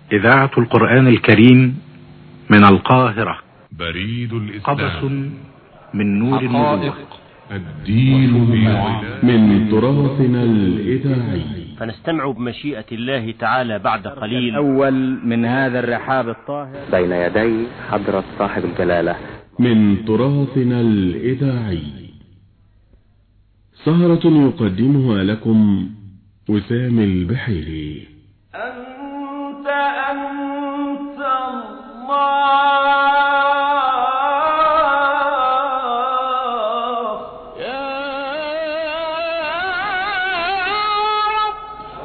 إذاعة القرآن الكريم من القاهرة. بريد الإسلام. قبس من نور النبوة. الدين من تراثنا الإذاعي. فنستمع بمشيئة الله تعالى بعد قليل الأول من هذا الرحاب الطاهر بين يدي حضرة صاحب الجلالة من تراثنا الإذاعي. سهرة يقدمها لكم وسام البحيري. أنت الله يا رب.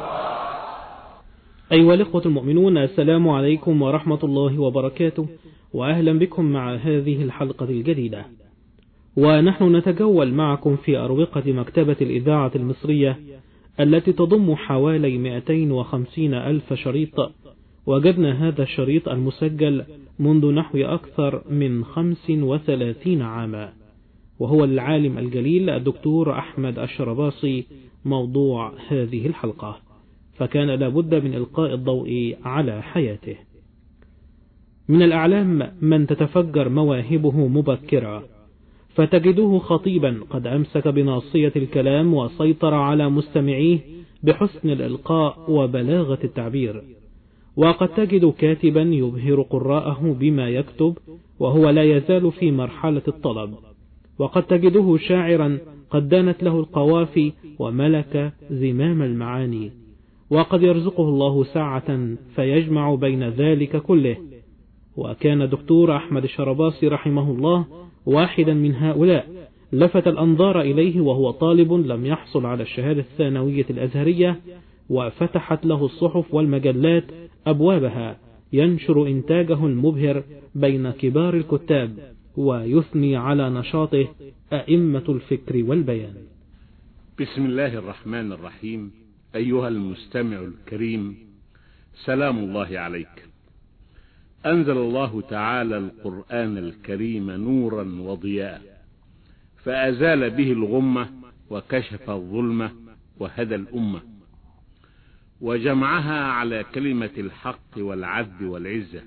أيها الإخوة المؤمنون، السلام عليكم ورحمة الله وبركاته، وأهلا بكم مع هذه الحلقة الجديدة. ونحن نتجول معكم في أروقة مكتبة الإذاعة المصرية التي تضم حوالي 250 ألف شريط. وجدنا هذا الشريط المسجل منذ نحو أكثر من 35 عاما، وهو العالم الجليل الدكتور أحمد الشرباصي موضوع هذه الحلقة، فكان لابد من إلقاء الضوء على حياته. من الأعلام من تتفجر مواهبه مبكرا، فتجده خطيبا قد أمسك بناصية الكلام وسيطر على مستمعيه بحسن الإلقاء وبلاغة التعبير، وقد تجد كاتبا يبهر قراءه بما يكتب وهو لا يزال في مرحلة الطلب، وقد تجده شاعرا قد دانت له القوافي وملك زمام المعاني، وقد يرزقه الله ساعة فيجمع بين ذلك كله. وكان دكتور أحمد الشرباصي رحمه الله واحدا من هؤلاء، لفت الأنظار إليه وهو طالب لم يحصل على الشهادة الثانوية الأزهرية، وفتحت له الصحف والمجلات أبوابها، ينشر إنتاجه المبهر بين كبار الكتاب، ويثني على نشاطه أئمة الفكر والبيان. بسم الله الرحمن الرحيم. أيها المستمع الكريم، سلام الله عليك. أنزل الله تعالى القرآن الكريم نورا وضياء، فأزال به الغمة وكشف الظلمة وهدى الأمة، وجمعها على كلمة الحق والعدل والعزة،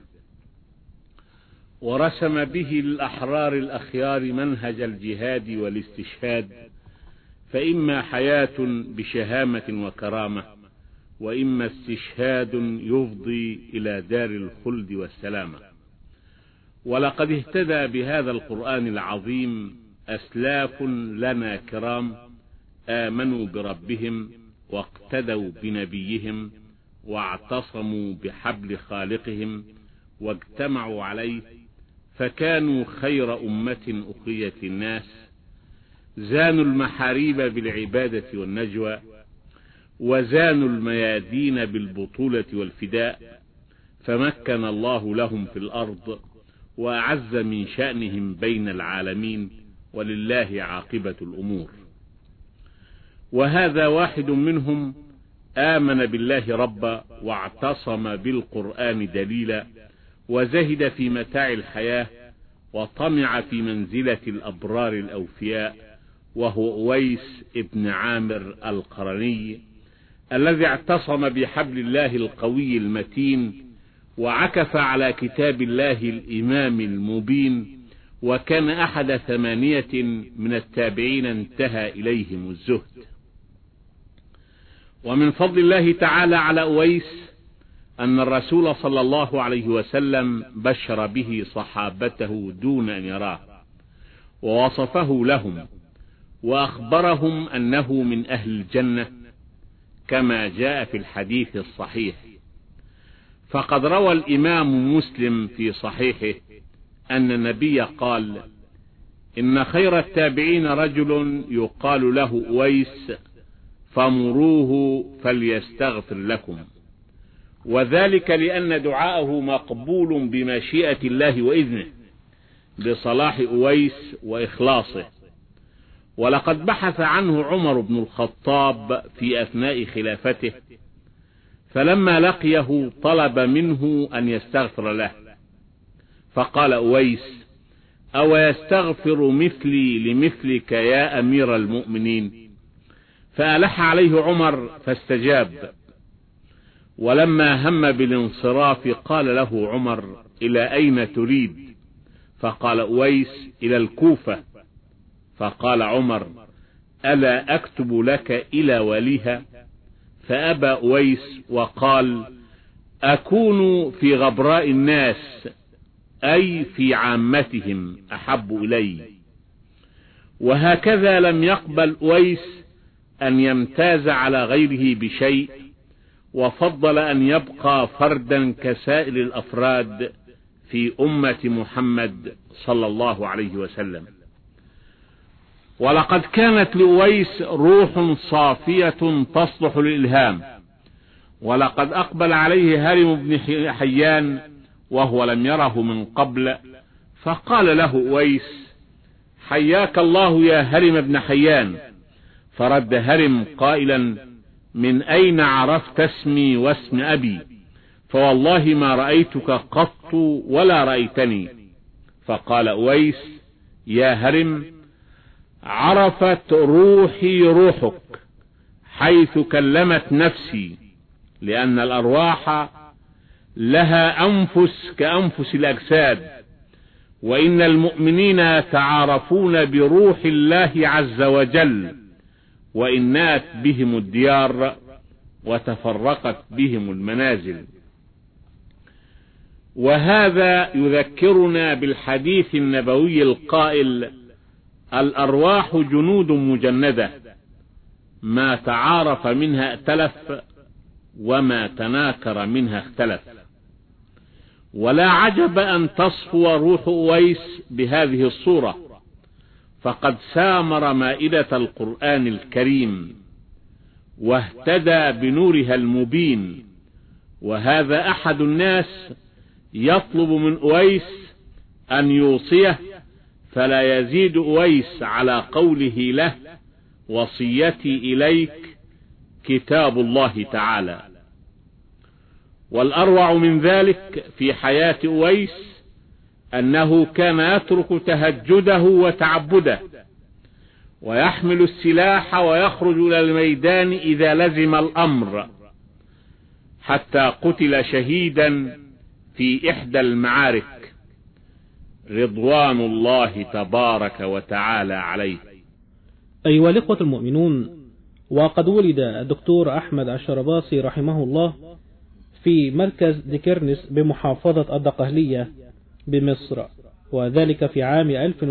ورسم به الأحرار الأخيار منهج الجهاد والاستشهاد، فإما حياة بشهامة وكرامة، وإما استشهاد يفضي إلى دار الخلد والسلامة. ولقد اهتدى بهذا القرآن العظيم أسلاف لنا كرام، آمنوا بربهم واقتدوا بنبيهم واعتصموا بحبل خالقهم واجتمعوا عليه، فكانوا خير أمة أخرجت الناس، زانوا المحاريب بالعبادة والنجوى، وزانوا الميادين بالبطولة والفداء، فمكن الله لهم في الأرض وأعز من شأنهم بين العالمين، ولله عاقبة الأمور. وهذا واحد منهم آمن بالله ربا، واعتصم بالقرآن دليلا، وزهد في متاع الحياة، وطمع في منزلة الأبرار الأوفياء، وهو أويس ابن عامر القرني، الذي اعتصم بحبل الله القوي المتين، وعكف على كتاب الله الإمام المبين، وكان أحد 8 من التابعين انتهى إليهم الزهد. ومن فضل الله تعالى على أويس أن الرسول صلى الله عليه وسلم بشر به صحابته دون أن يراه، ووصفه لهم، وأخبرهم أنه من أهل الجنة، كما جاء في الحديث الصحيح. فقد روى الإمام مسلم في صحيحه أن النبي قال: إن خير التابعين رجل يقال له أويس، فمروه فليستغفر لكم، وذلك لأن دعاءه مقبول بمشيئة الله وإذنه، بصلاح أويس وإخلاصه. ولقد بحث عنه عمر بن الخطاب في أثناء خلافته، فلما لقيه طلب منه أن يستغفر له، فقال أويس: أو يستغفر مثلي لمثلك يا أمير المؤمنين؟ فألح عليه عمر فاستجاب. ولما هم بالانصراف قال له عمر: إلى أين تريد؟ فقال أويس: إلى الكوفة. فقال عمر: ألا أكتب لك إلى وليها؟ فأبى أويس وقال: أكون في غبراء الناس، أي في عامتهم، أحب إلي. وهكذا لم يقبل أويس أن يمتاز على غيره بشيء، وفضل أن يبقى فردا كسائر الأفراد في أمة محمد صلى الله عليه وسلم. ولقد كانت لأويس روح صافية تصلح للإلهام، ولقد أقبل عليه هرم بن حيان وهو لم يره من قبل، فقال له أويس: حياك الله يا هرم بن حيان. فرد هرم قائلا: من أين عرفت اسمي واسم أبي؟ فوالله ما رأيتك قط ولا رأيتني. فقال أويس: يا هرم، عرفت روحي روحك حيث كلمت نفسي، لأن الأرواح لها أنفس كأنفس الأجساد، وإن المؤمنين يتعارفون بروح الله عز وجل، وإنات بهم الديار وتفرقت بهم المنازل. وهذا يذكرنا بالحديث النبوي القائل: الأرواح جنود مجندة، ما تعارف منها ائتلف، وما تناكر منها اختلف. ولا عجب أن تصفو روح أويس بهذه الصورة، فقد سامر مائدة القرآن الكريم واهتدى بنورها المبين. وهذا أحد الناس يطلب من أويس أن يوصيه، فلا يزيد أويس على قوله له: وصيتي إليك كتاب الله تعالى. والأروع من ذلك في حياة أويس أنه كان يترك تهجده وتعبده، ويحمل السلاح ويخرج إلى الميدان إذا لزم الأمر، حتى قتل شهيدا في إحدى المعارك، رضوان الله تبارك وتعالى عليه. أيها الإخوة المؤمنون، وقد ولد الدكتور أحمد الشرباصي رحمه الله في مركز ديكرنس بمحافظة الدقهلية بمصر، وذلك في عام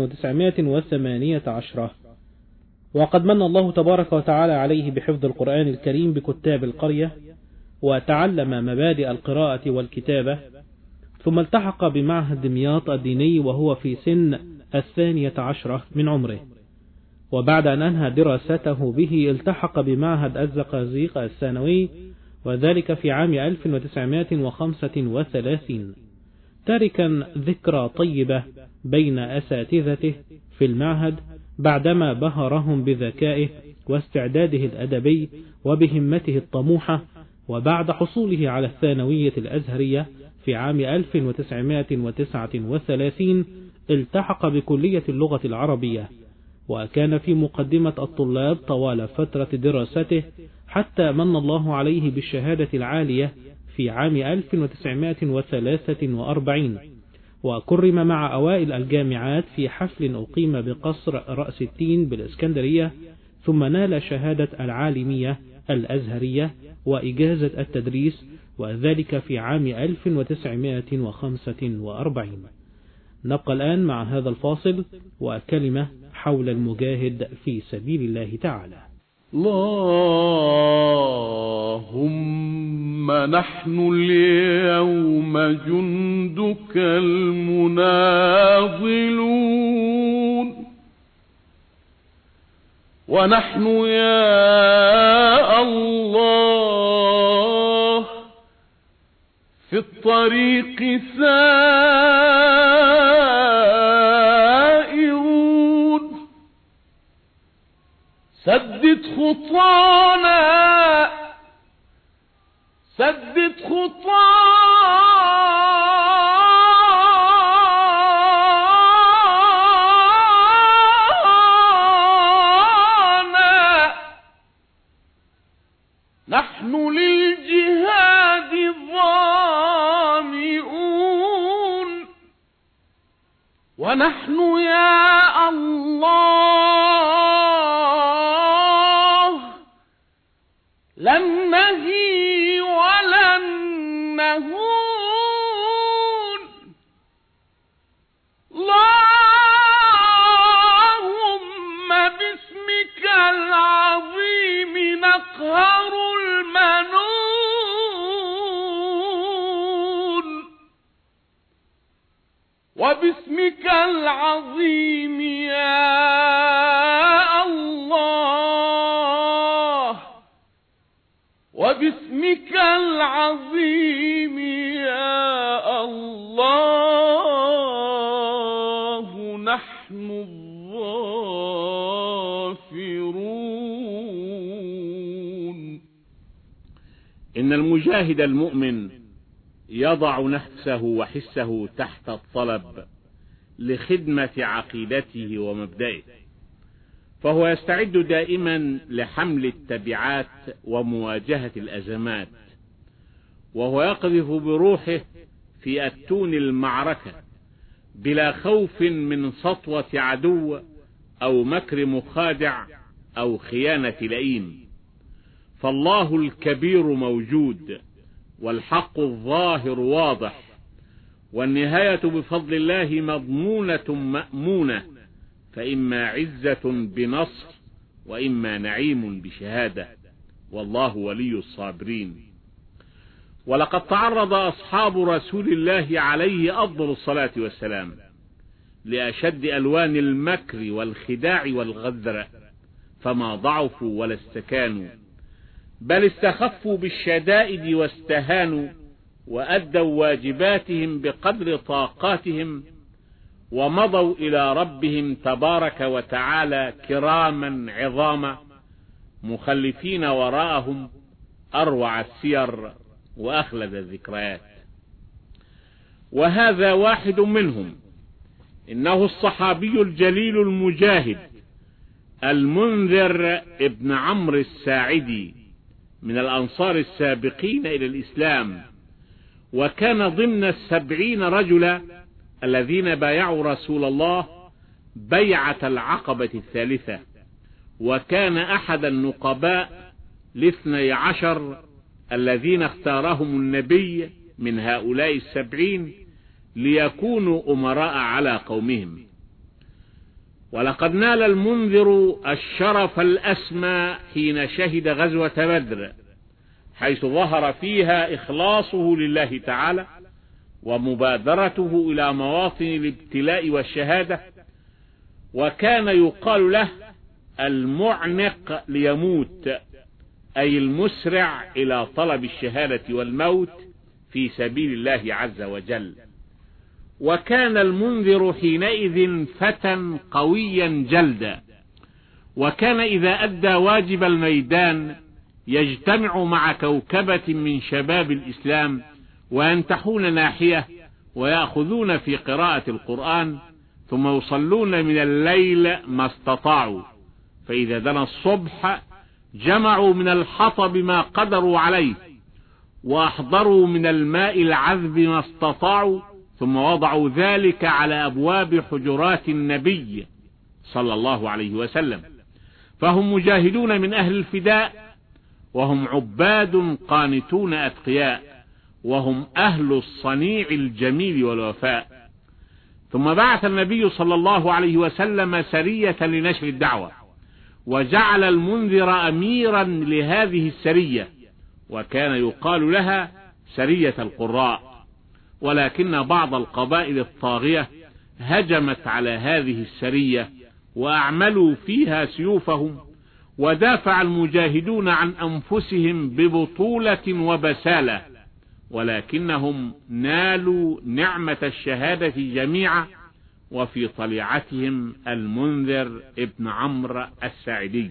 1918. وقد من الله تبارك وتعالى عليه بحفظ القرآن الكريم بكتاب القرية، وتعلم مبادئ القراءة والكتابة، ثم التحق بمعهد دمياط الديني وهو في سن 12 من عمره. وبعد أن أنهى دراسته به التحق بمعهد الزقازيق الثانوي، وذلك في عام 1935، تاركا ذكرى طيبة بين أساتذته في المعهد بعدما بهرهم بذكائه واستعداده الأدبي وبهمته الطموحة. وبعد حصوله على الثانوية الأزهرية في عام 1939 التحق بكلية اللغة العربية، وكان في مقدمة الطلاب طوال فترة دراسته، حتى من الله عليه بالشهادة العالية في عام 1943، وكرم مع أوائل الجامعات في حفل أقيم بقصر رأس التين بالإسكندرية، ثم نال شهادة العالمية الأزهرية وإجازة التدريس، وذلك في عام 1945. نبقى الآن مع هذا الفاصل وكلمة حول المجاهد في سبيل الله تعالى. اللهم نحن اليوم جندك المناضلون، ونحن يا الله في الطريق سائرون. سدد خطانا سدد خطانا، نحن للجهاد ونحن يا الله لن نهي ولن نهون. اللهم باسمك العظيم نقهر المنون، وباسمك العظيم يا الله، وباسمك العظيم يا الله نحن الظافرون. إن المجاهد المؤمن يضع نفسه وحسه تحت الطلب لخدمة عقيدته ومبدئه، فهو يستعد دائما لحمل التبعات ومواجهة الأزمات، وهو يقذف بروحه في أتون المعركة بلا خوف من سطوة عدو أو مكر مخادع أو خيانة لئيم، فالله الكبير موجود، والحق الظاهر واضح، والنهاية بفضل الله مضمونة مأمونة، فإما عزة بنصر وإما نعيم بشهادة، والله ولي الصابرين. ولقد تعرض أصحاب رسول الله عليه أفضل الصلاة والسلام لأشد ألوان المكر والخداع والغدر، فما ضعفوا ولا استكانوا، بل استخفوا بالشدائد واستهانوا، وأدوا واجباتهم بقدر طاقاتهم، ومضوا إلى ربهم تبارك وتعالى كراما عظاما، مخلفين وراءهم أروع السير وأخلد الذكريات. وهذا واحد منهم، إنه الصحابي الجليل المجاهد المنذر ابن عمرو الساعدي من الأنصار السابقين إلى الإسلام، وكان ضمن 70 رجلا الذين بايعوا رسول الله بيعة العقبة الثالثة، وكان أحد النقباء 12 الذين اختارهم النبي من هؤلاء 70 ليكونوا أمراء على قومهم. ولقد نال المنذر الشرف الأسمى حين شهد غزوة بدر، حيث ظهر فيها إخلاصه لله تعالى ومبادرته إلى مواطن الابتلاء والشهادة، وكان يقال له المعنق ليموت، أي المسرع إلى طلب الشهادة والموت في سبيل الله عز وجل. وكان المنذر حينئذ فتى قويا جلدا، وكان إذا أدى واجب الميدان يجتمع مع كوكبة من شباب الإسلام وينتحون ناحية ويأخذون في قراءة القرآن، ثم يصلون من الليل ما استطاعوا، فإذا دنا الصبح جمعوا من الحطب ما قدروا عليه، وأحضروا من الماء العذب ما استطاعوا، ثم وضعوا ذلك على أبواب حجرات النبي صلى الله عليه وسلم. فهم مجاهدون من أهل الفداء، وهم عباد قانتون أتقياء، وهم أهل الصنيع الجميل والوفاء. ثم بعث النبي صلى الله عليه وسلم سرية لنشر الدعوة، وجعل المنذر أميرا لهذه السرية، وكان يقال لها سرية القراء. ولكن بعض القبائل الطاغية هجمت على هذه السرية وأعملوا فيها سيوفهم، ودافع المجاهدون عن أنفسهم ببطولة وبسالة، ولكنهم نالوا نعمة الشهادة جميعا، وفي طليعتهم المنذر ابن عمرو الساعدي.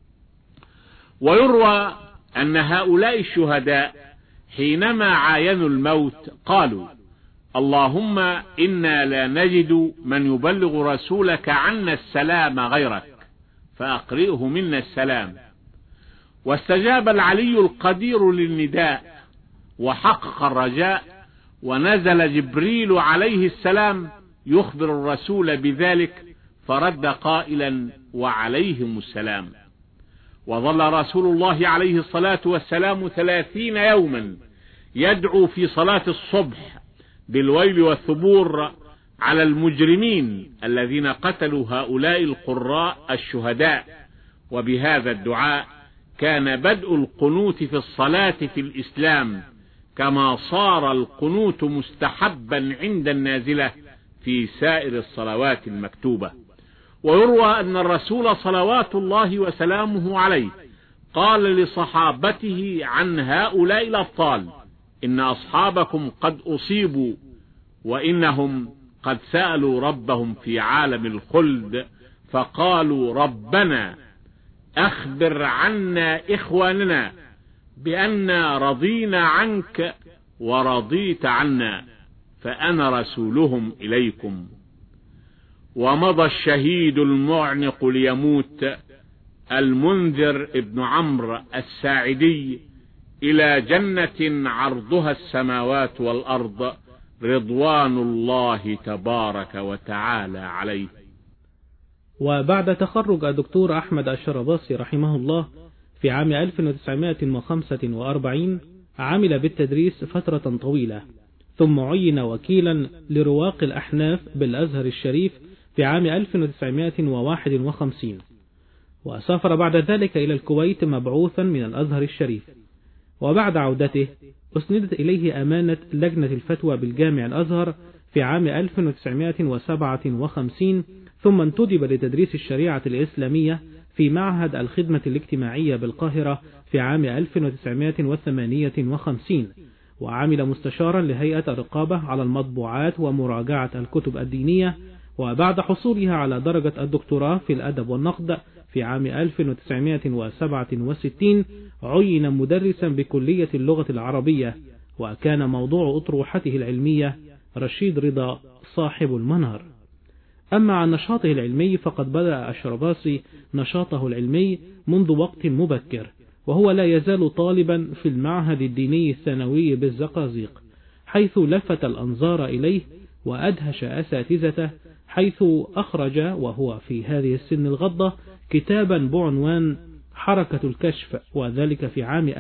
ويروى أن هؤلاء الشهداء حينما عاينوا الموت قالوا: اللهم إنا لا نجد من يبلغ رسولك عنا السلام غيرك، فأقرئه منا السلام. واستجاب العلي القدير للنداء وحقق الرجاء، ونزل جبريل عليه السلام يخبر الرسول بذلك، فرد قائلا: وعليهم السلام. وظل رسول الله عليه الصلاة والسلام 30 يوما يدعو في صلاة الصبح بالويل والثبور على المجرمين الذين قتلوا هؤلاء القراء الشهداء. وبهذا الدعاء كان بدء القنوت في الصلاة في الإسلام، كما صار القنوت مستحبا عند النازلة في سائر الصلوات المكتوبة. ويروى أن الرسول صلوات الله وسلامه عليه قال لصحابته عن هؤلاء الأبطال: إن أصحابكم قد أصيبوا وإنهم قد سألوا ربهم في عالم الخلد فقالوا: ربنا أخبر عنا إخواننا بأننا رضينا عنك ورضيت عنا، فأنا رسولهم إليكم. ومضى الشهيد المعنق ليموت المنذر ابن عمرو الساعدي إلى جنة عرضها السماوات والأرض رضوان الله تبارك وتعالى عليه. وبعد تخرج الدكتور أحمد الشرباصي رحمه الله في عام 1945 عمل بالتدريس فترة طويلة، ثم عين وكيلا لرواق الأحناف بالأزهر الشريف في عام 1951، وسافر بعد ذلك إلى الكويت مبعوثا من الأزهر الشريف. وبعد عودته أسندت إليه أمانة لجنة الفتوى بالجامع الأزهر في عام 1957، ثم انتدب لتدريس الشريعة الإسلامية في معهد الخدمة الاجتماعية بالقاهرة في عام 1958، وعمل مستشارا لهيئة الرقابة على المطبوعات ومراجعة الكتب الدينية. وبعد حصولها على درجة الدكتوراه في الأدب والنقد في عام 1967 عين مدرسا بكلية اللغة العربية، وكان موضوع أطروحته العلمية رشيد رضا صاحب المنار. أما عن نشاطه العلمي فقد بدأ الشرباصي نشاطه العلمي منذ وقت مبكر، وهو لا يزال طالبا في المعهد الديني الثانوي بالزقازيق، حيث لفت الأنظار إليه وأدهش أساتذته، حيث أخرج وهو في هذه السن الغضة كتابا بعنوان حركة الكشف، وذلك في عام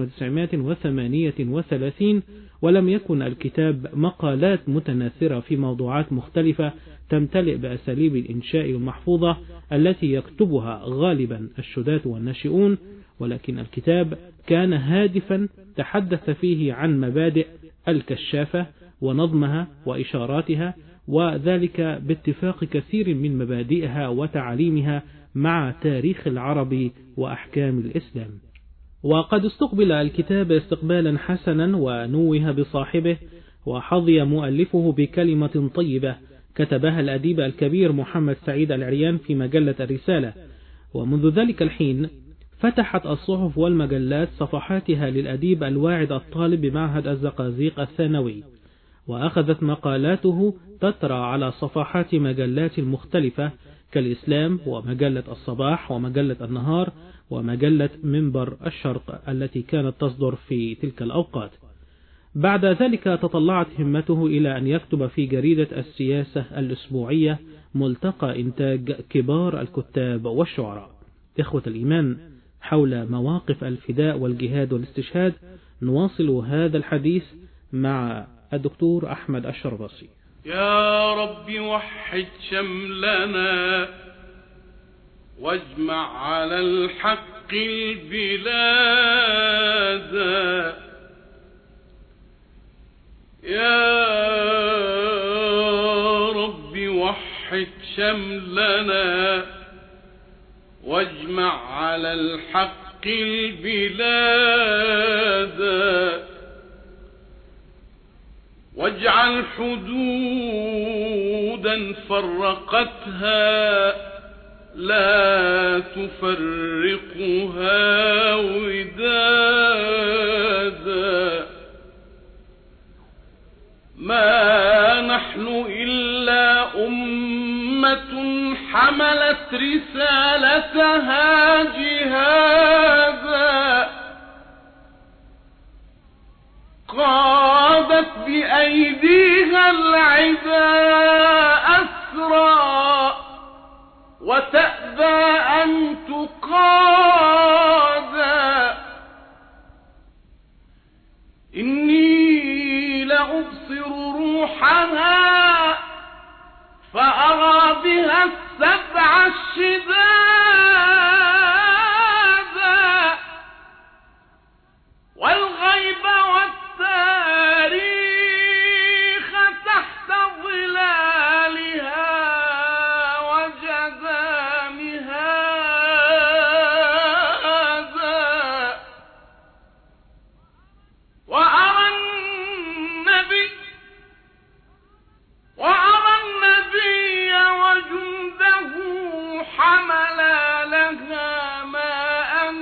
1938، ولم يكن الكتاب مقالات متناثرة في موضوعات مختلفة تمتلئ بأساليب الإنشاء المحفوظة التي يكتبها غالبا الشداة والناشئون، ولكن الكتاب كان هادفا تحدث فيه عن مبادئ الكشافة ونظمها وإشاراتها، وذلك باتفاق كثير من مبادئها وتعاليمها مع تاريخ العرب وأحكام الإسلام. وقد استقبل الكتاب استقبالا حسنا ونوه بصاحبه، وحظي مؤلفه بكلمة طيبة كتبها الأديب الكبير محمد سعيد العريان في مجلة الرسالة. ومنذ ذلك الحين فتحت الصحف والمجلات صفحاتها للأديب الواعد الطالب بمعهد الزقازيق الثانوي، وأخذت مقالاته تترى على صفحات مجلات مختلفة كالإسلام ومجلة الصباح ومجلة النهار ومجلة منبر الشرق التي كانت تصدر في تلك الأوقات. بعد ذلك تطلعت همته إلى أن يكتب في جريدة السياسة الأسبوعية ملتقى إنتاج كبار الكتاب والشعراء. إخوة الإيمان، حول مواقف الفداء والجهاد والاستشهاد نواصل هذا الحديث مع الدكتور أحمد الشرباصي. يا رب وحد شملنا واجمع على الحق البلاد، يا رب وحد شملنا واجمع على الحق البلاد، واجعل حدودا فرقتها لا تفرقها ودادا، ما نحن إلا أمة حملت رسالتها جهادا، قادت بأيديها العداء أسرى وتأبى أن تقاذى إني لأبصر روحها فأرى بها السبع الشدادا والغيب والتاريخ تحت ظلالها وجدامها هذا وأرى النبي وجنده حملا لها ماء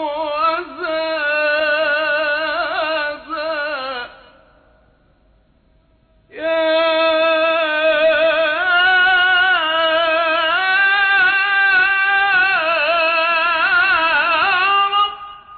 وزادا يا رب.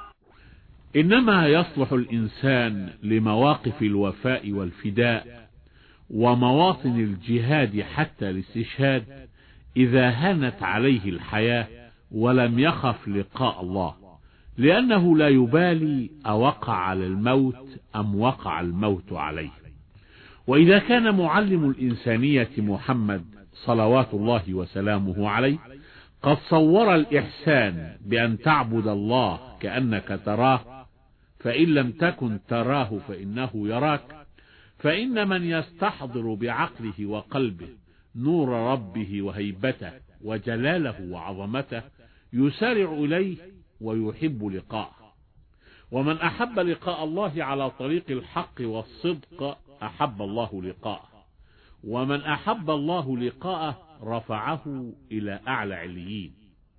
إنما يصلح الإنسان لمواقف الوفاء والفداء ومواطن الجهاد حتى الاستشهاد إذا هانت عليه الحياة ولم يخف لقاء الله، لأنه لا يبالي أوقع على الموت أم وقع الموت عليه. وإذا كان معلم الإنسانية محمد صلوات الله وسلامه عليه قد صور الإحسان بأن تعبد الله كأنك تراه، فإن لم تكن تراه فإنه يراك، فإن من يستحضر بعقله وقلبه نور ربه وهيبته وجلاله وعظمته يسارع إليه ويحب لقاءه. ومن أحب لقاء الله على طريق الحق والصدق أحب الله لقاءه، ومن أحب الله لقاءه رفعه إلى أعلى عليين.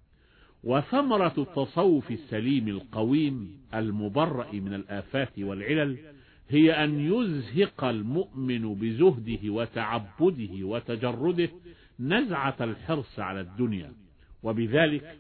وثمرة التصوف السليم القويم المبرأ من الآفات والعلل هي أن يزهق المؤمن بزهده وتعبده وتجرده نزعة الحرص على الدنيا، وبذلك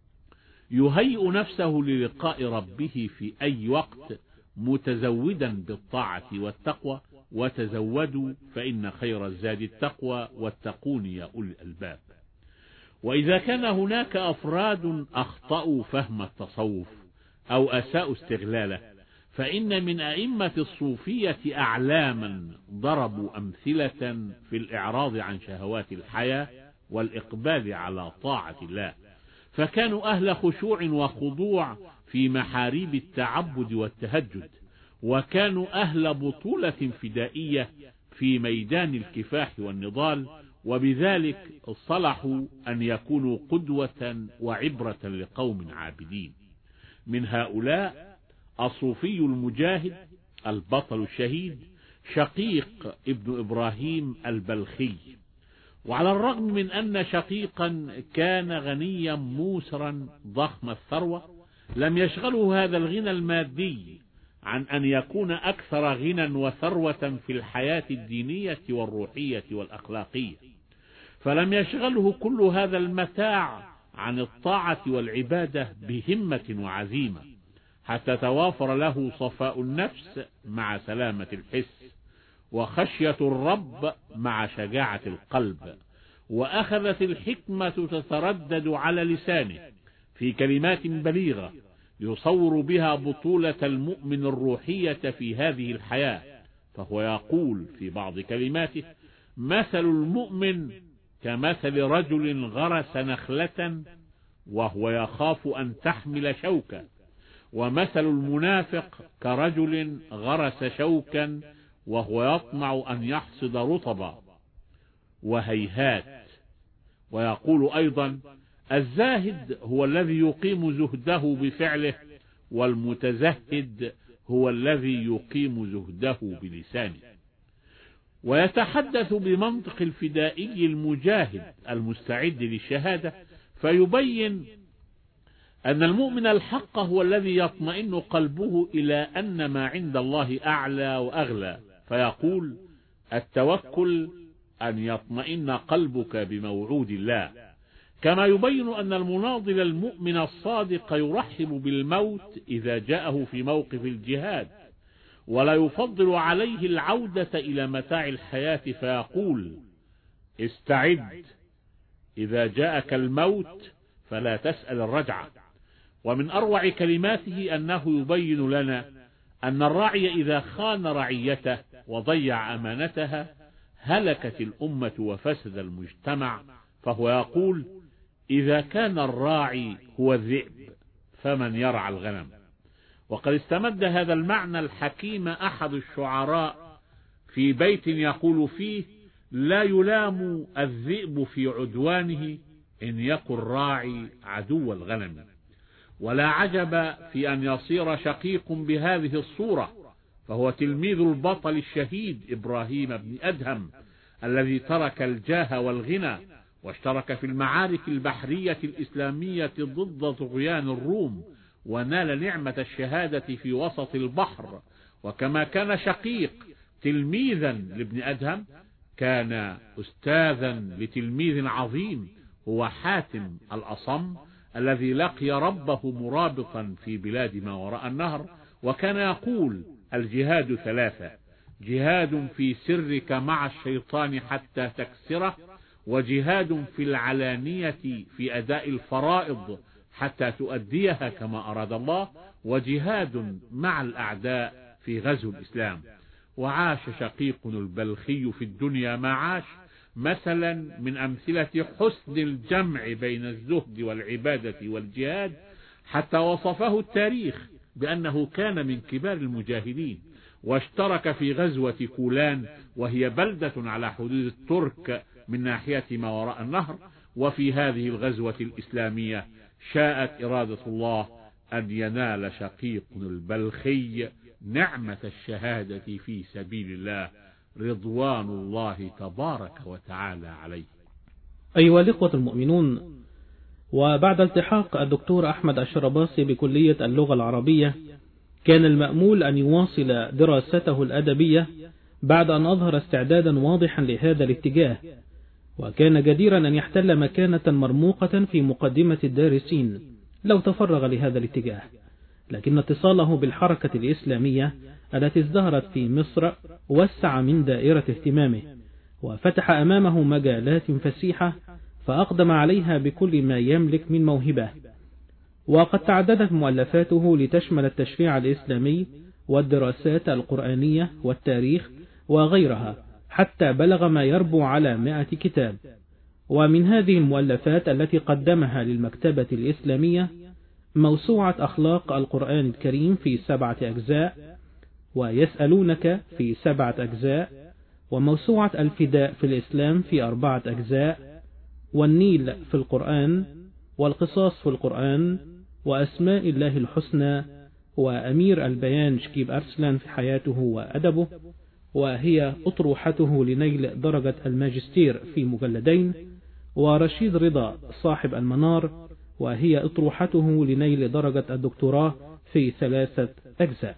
يهيئ نفسه للقاء ربه في أي وقت متزودا بالطاعة والتقوى، وتزودوا فإن خير الزاد التقوى واتقون يا أولي الألباب. وإذا كان هناك أفراد أخطأوا فهم التصوف أو أساءوا استغلاله، فإن من أئمة الصوفية أعلاما ضربوا أمثلة في الإعراض عن شهوات الحياة والإقبال على طاعة الله، فكانوا أهل خشوع وخضوع في محاريب التعبد والتهجد، وكانوا أهل بطولة فدائية في ميدان الكفاح والنضال، وبذلك صلحوا أن يكونوا قدوة وعبرة لقوم عابدين. من هؤلاء الصوفي المجاهد البطل الشهيد شقيق ابن إبراهيم البلخي. وعلى الرغم من أن شقيقا كان غنيا موسرا ضخم الثروة، لم يشغله هذا الغنى المادي عن أن يكون أكثر غنى وثروة في الحياة الدينية والروحية والأخلاقية، فلم يشغله كل هذا المتاع عن الطاعة والعبادة بهمة وعزيمة، حتى توافر له صفاء النفس مع سلامة الحس، وخشية الرب مع شجاعة القلب، وأخذت الحكمة تتردد على لسانه في كلمات بليغة يصور بها بطولة المؤمن الروحية في هذه الحياة، فهو يقول في بعض كلماته: مثل المؤمن كمثل رجل غرس نخلة وهو يخاف أن تحمل شوكا، ومثل المنافق كرجل غرس شوكا وهو يطمع أن يحصد رطبا وهيهات. ويقول أيضا: الزاهد هو الذي يقيم زهده بفعله، والمتزهد هو الذي يقيم زهده بلسانه. ويتحدث بمنطق الفدائي المجاهد المستعد للشهادة، فيبين أن المؤمن الحق هو الذي يطمئن قلبه إلى أن ما عند الله أعلى وأغلى، فيقول: التوكل أن يطمئن قلبك بموعود الله. كما يبين أن المناضل المؤمن الصادق يرحب بالموت إذا جاءه في موقف الجهاد، ولا يفضل عليه العودة إلى متاع الحياة، فيقول: استعد إذا جاءك الموت فلا تسأل الرجعة. ومن أروع كلماته أنه يبين لنا أن الراعي إذا خان رعيته وضيع أمانتها هلكت الأمة وفسد المجتمع، فهو يقول: إذا كان الراعي هو الذئب فمن يرعى الغنم. وقد استمد هذا المعنى الحكيم أحد الشعراء في بيت يقول فيه: لا يلام الذئب في عدوانه إن يكن الراعي عدو الغنم. ولا عجب في أن يصير شقيق بهذه الصورة، فهو تلميذ البطل الشهيد إبراهيم بن أدهم الذي ترك الجاه والغنى واشترك في المعارك البحرية الإسلامية ضد طغيان الروم، ونال نعمة الشهادة في وسط البحر. وكما كان شقيق تلميذا لابن أدهم، كان أستاذا لتلميذ عظيم هو حاتم الأصم الذي لقي ربه مرابطا في بلاد ما وراء النهر، وكان يقول: الجهاد ثلاثة: جهاد في سرك مع الشيطان حتى تكسره، وجهاد في العلانية في أداء الفرائض حتى تؤديها كما أراد الله، وجهاد مع الأعداء في غزو الإسلام. وعاش شقيق البلخي في الدنيا ما عاش مثلا من أمثلة حسن الجمع بين الزهد والعبادة والجهاد، حتى وصفه التاريخ بأنه كان من كبار المجاهدين، واشترك في غزوة كولان وهي بلدة على حدود الترك من ناحية ما وراء النهر. وفي هذه الغزوة الإسلامية شاءت إرادة الله أن ينال شقيق البلخي نعمة الشهادة في سبيل الله رضوان الله تبارك وتعالى عليه. أيها الإخوة المؤمنون، وبعد التحاق الدكتور أحمد الشرباصي بكلية اللغة العربية، كان المأمول أن يواصل دراسته الأدبية بعد أن أظهر استعدادا واضحا لهذا الاتجاه، وكان جديرا أن يحتل مكانة مرموقة في مقدمة الدارسين لو تفرغ لهذا الاتجاه. لكن اتصاله بالحركة الإسلامية التي ازدهرت في مصر وسع من دائرة اهتمامه، وفتح أمامه مجالات فسيحة فأقدم عليها بكل ما يملك من موهبة. وقد تعددت مؤلفاته لتشمل التشريع الإسلامي والدراسات القرآنية والتاريخ وغيرها، حتى بلغ ما يربو على 100 كتاب. ومن هذه المؤلفات التي قدمها للمكتبة الإسلامية موسوعة أخلاق القرآن الكريم في 7 أجزاء، ويسألونك في 7 أجزاء، وموسوعة الفداء في الإسلام في 4 أجزاء، والنيل في القرآن، والقصاص في القرآن، وأسماء الله الحسنى، وأمير البيان شكيب أرسلان في حياته وأدبه، وهي أطروحته لنيل درجة الماجستير في مجلدين، ورشيد رضا صاحب المنار، وهي أطروحته لنيل درجة الدكتوراه في 3 أجزاء.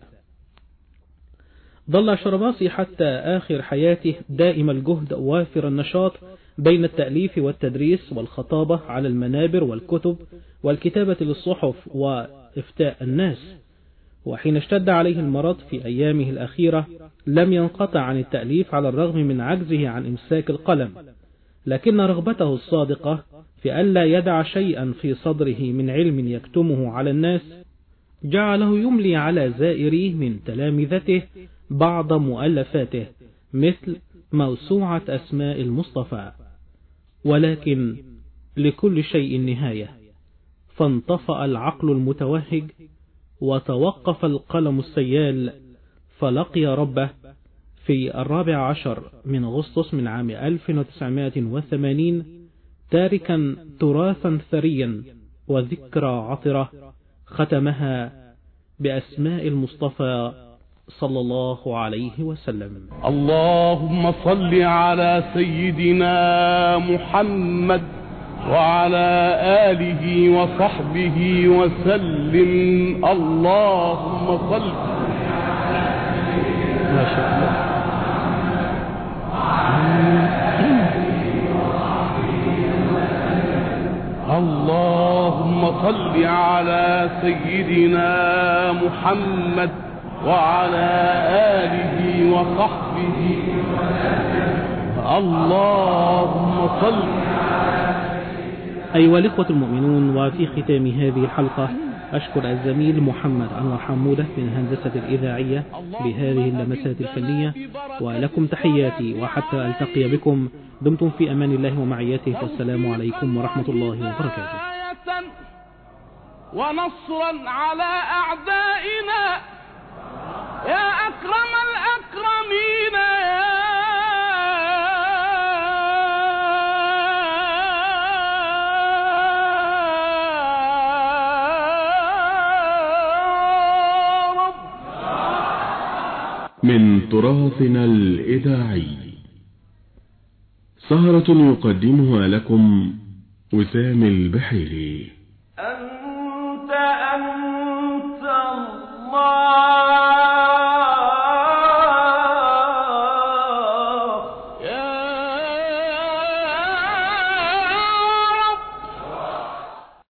ظل الشرباصي حتى آخر حياته دائم الجهد وافر النشاط بين التأليف والتدريس والخطابة على المنابر والكتب والكتابة للصحف وإفتاء الناس. وحين اشتد عليه المرض في أيامه الأخيرة لم ينقطع عن التأليف على الرغم من عجزه عن إمساك القلم، لكن رغبته الصادقة في ألا يدع شيئا في صدره من علم يكتمه على الناس جعله يملي على زائريه من تلامذته بعض مؤلفاته، مثل موسوعة أسماء المصطفى. ولكن لكل شيء نهاية، فانطفأ العقل المتوهج وتوقف القلم السيال، فلقي ربه في 14 من أغسطس من عام 1980 تاركا تراثا ثريا وذكرى عطرة ختمها بأسماء المصطفى صلى الله عليه وسلم. اللهم صل على سيدنا محمد وعلى آله وصحبه وسلم. اللهم صل. ما شاء الله. اللهم صل على سيدنا محمد وعلى آله وصحبه وسلم. اللهم صل. أيها الإخوة المؤمنون، وفي ختام هذه الحلقة أشكر الزميل محمد أنور حمودة من هندسة الإذاعية بهذه اللمسات الفنية، ولكم تحياتي وحتى ألتقي بكم دمتم في أمان الله ومعيته، والسلام عليكم ورحمة الله وبركاته. ونصرا على أعدائنا يا أكرم الأكرمين من تراثنا الإذاعي سهرة يقدمها لكم وسام البحيري. أنت الله